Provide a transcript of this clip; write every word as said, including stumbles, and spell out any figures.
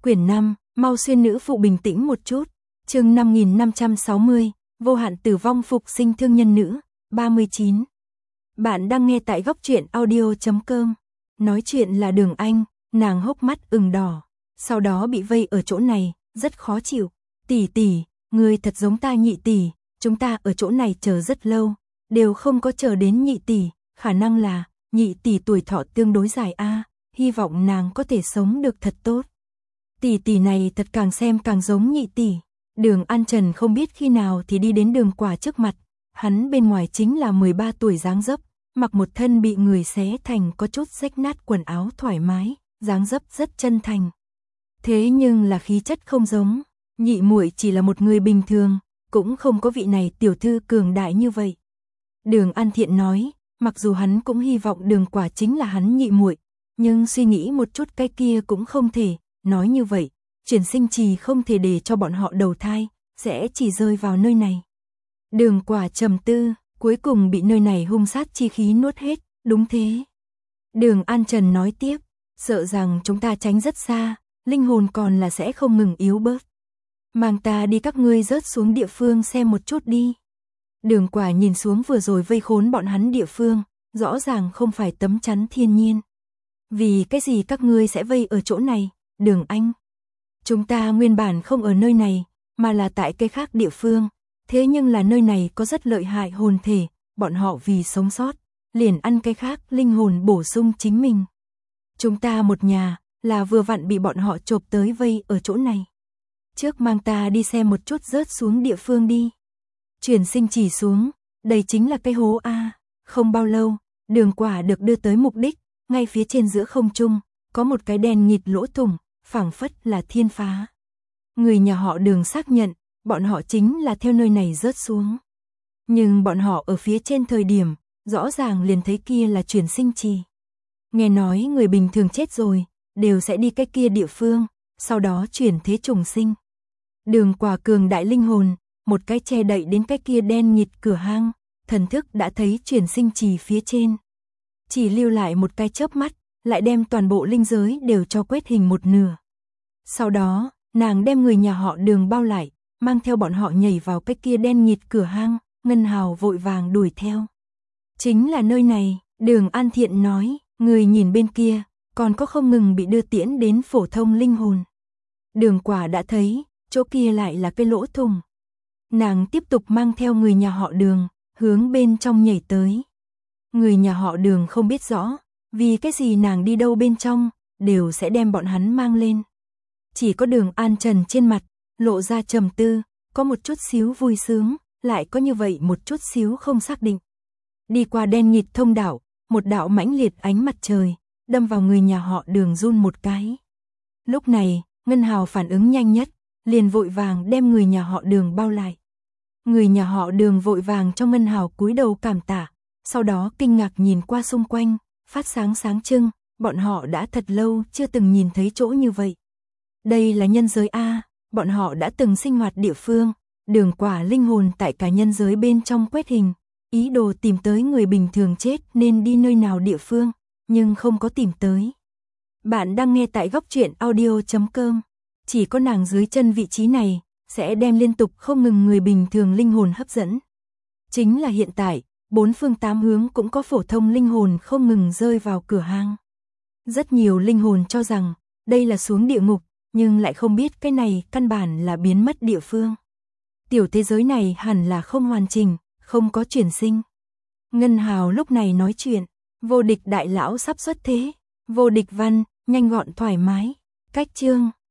Quyển năm, mau xuyên nữ phụ bình tĩnh một chút. Chương năm nghìn năm trăm sáu mươi, vô hạn tử vong phục sinh thương nhân nữ, ba mươi chín. Bạn đang nghe tại góc truyện audio chấm com. Nói chuyện là Đường Anh, nàng hốc mắt ửng đỏ, sau đó bị vây ở chỗ này, rất khó chịu. Tỷ tỷ, ngươi thật giống ta nhị tỷ, chúng ta ở chỗ này chờ rất lâu, đều không có chờ đến nhị tỷ, khả năng là nhị tỷ tuổi thọ tương đối dài a, hy vọng nàng có thể sống được thật tốt. Tỷ tỷ này thật càng xem càng giống nhị tỷ. Đường An Trần không biết khi nào thì đi đến Đường Quả trước mặt, hắn bên ngoài chính là mười ba tuổi dáng dấp, mặc một thân bị người xé thành có chút rách nát quần áo thoải mái, dáng dấp rất chân thành. Thế nhưng là khí chất không giống, nhị muội chỉ là một người bình thường, cũng không có vị này tiểu thư cường đại như vậy. Đường An Thiện nói, mặc dù hắn cũng hy vọng Đường Quả chính là hắn nhị muội, nhưng suy nghĩ một chút cái kia cũng không thể, nói như vậy, chuyển sinh trì không thể để cho bọn họ đầu thai, sẽ chỉ rơi vào nơi này. Đường Quả trầm tư, cuối cùng bị nơi này hung sát chi khí nuốt hết, đúng thế. Đường An Trần nói tiếp, sợ rằng chúng ta tránh rất xa, linh hồn còn là sẽ không ngừng yếu bớt. Mang ta đi các ngươi rớt xuống địa phương xem một chút đi. Đường Quả nhìn xuống vừa rồi vây khốn bọn hắn địa phương, rõ ràng không phải tấm chắn thiên nhiên. Vì cái gì các ngươi sẽ vây ở chỗ này, Đường Anh? Chúng ta nguyên bản không ở nơi này, mà là tại cái khác địa phương, thế nhưng là nơi này có rất lợi hại hồn thể, bọn họ vì sống sót, liền ăn cái khác linh hồn bổ sung chính mình. Chúng ta một nhà, là vừa vặn bị bọn họ chộp tới vây ở chỗ này. Trước mang ta đi xem một chút rớt xuống địa phương đi. Chuyển sinh chỉ xuống, đây chính là cái hố A. Không bao lâu, Đường Quả được đưa tới mục đích, ngay phía trên giữa không trung, có một cái đèn nghịt lỗ thủng, phảng phất là thiên phá. Người nhà họ Đường xác nhận, bọn họ chính là theo nơi này rớt xuống. Nhưng bọn họ ở phía trên thời điểm, rõ ràng liền thấy kia là chuyển sinh trì. Nghe nói người bình thường chết rồi, đều sẽ đi cái kia địa phương, sau đó chuyển thế trùng sinh. Đường Quả cường đại linh hồn, một cái che đậy đến cái kia đen nhịt cửa hang, thần thức đã thấy chuyển sinh trì phía trên. Chỉ lưu lại một cái chớp mắt, lại đem toàn bộ linh giới đều cho quét hình một nửa. Sau đó, nàng đem người nhà họ Đường bao lại, mang theo bọn họ nhảy vào cái kia đen nhịt cửa hang, Ngân Hào vội vàng đuổi theo. Chính là nơi này, Đường An Thiện nói, người nhìn bên kia, còn có không ngừng bị đưa tiễn đến phổ thông linh hồn. Đường Quả đã thấy, chỗ kia lại là cái lỗ thủng. Nàng tiếp tục mang theo người nhà họ Đường, hướng bên trong nhảy tới. Người nhà họ Đường không biết rõ, vì cái gì nàng đi đâu bên trong, đều sẽ đem bọn hắn mang lên. Chỉ có Đường An Trần trên mặt, lộ ra trầm tư, có một chút xíu vui sướng, lại có như vậy một chút xíu không xác định. Đi qua đen nhịt thông đạo, một đạo mãnh liệt ánh mặt trời, đâm vào người nhà họ Đường run một cái. Lúc này, Ngân Hào phản ứng nhanh nhất, liền vội vàng đem người nhà họ Đường bao lại. Người nhà họ Đường vội vàng cho Ngân Hào cúi đầu cảm tạ, sau đó kinh ngạc nhìn qua xung quanh, phát sáng sáng trưng, bọn họ đã thật lâu chưa từng nhìn thấy chỗ như vậy. Đây là nhân giới A, bọn họ đã từng sinh hoạt địa phương, Đường Quả linh hồn tại cả nhân giới bên trong quét hình, ý đồ tìm tới người bình thường chết nên đi nơi nào địa phương, nhưng không có tìm tới. Bạn đang nghe tại góc truyện audio chấm com, chỉ có nàng dưới chân vị trí này, sẽ đem liên tục không ngừng người bình thường linh hồn hấp dẫn. Chính là hiện tại, bốn phương tám hướng cũng có phổ thông linh hồn không ngừng rơi vào cửa hang. Rất nhiều linh hồn cho rằng, đây là xuống địa ngục, nhưng lại không biết cái này căn bản là biến mất địa phương. Tiểu thế giới này hẳn là không hoàn chỉnh, không có chuyển sinh. Ngân Hào lúc này nói chuyện, vô địch đại lão sắp xuất thế, vô địch văn, nhanh gọn thoải mái, cách chương.